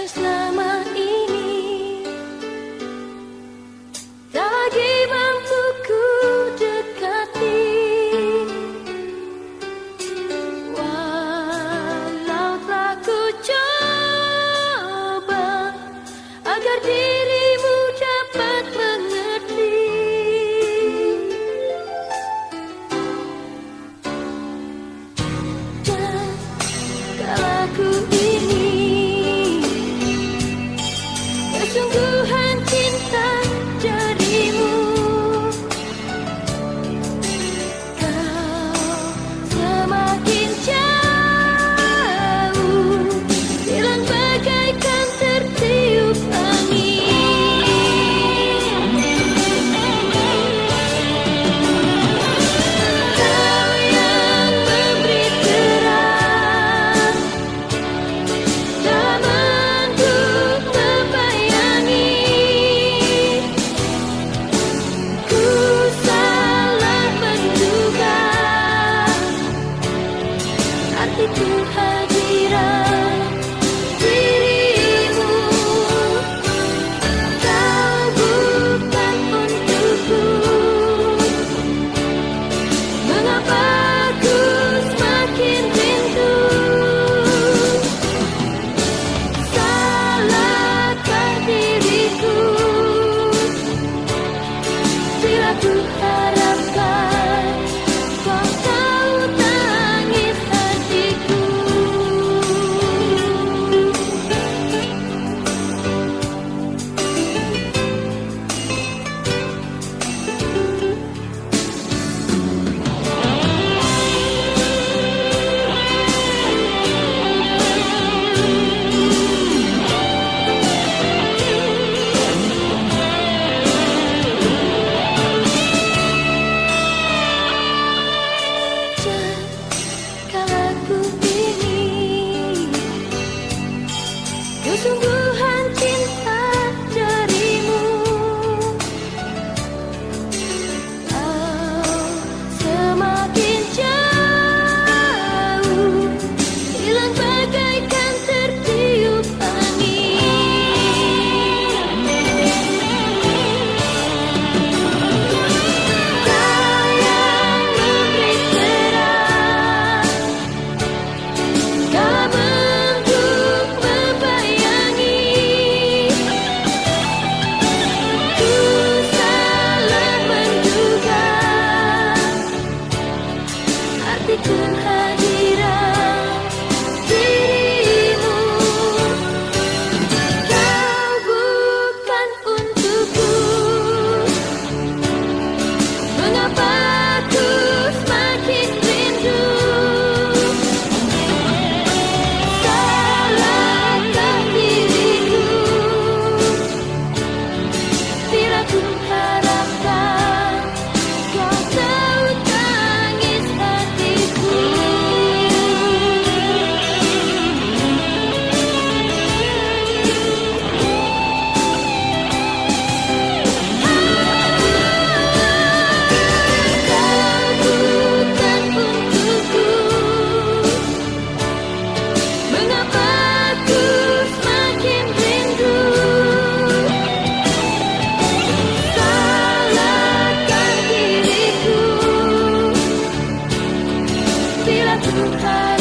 selama ini tak lagi mampu ku dekati, walau telah ku coba agar dirimu dapat mengerti. Dan kalau ku kesungguhan cinta darimu, kau semakin jauh, hilang bagaikan tertiup angin. Kau yang memberi terang zamanku terbayangi. Ku salah menduga arti kehadiran dirimu. Kau bukan untukku, mengapa ku semakin rindu? Salahkah diriku bila ku harapkan kau tahu tangis hatiku? Kalau ku ingin kesungguhan cinta darimu, kau semakin jauh, hilang bagaikan tertiup angin. Kau yang memberi terang zamanku membayangi. Ku salah menduga arti kehadiran dirimu. Kau bukan untukku, mengapa ku semakin rindu? Salahkah diriku bila ku harapkan kau tahu tangis hatiku? Kau bukan untukku, mengapa ku semakin rindu? Salahkah diriku bila ku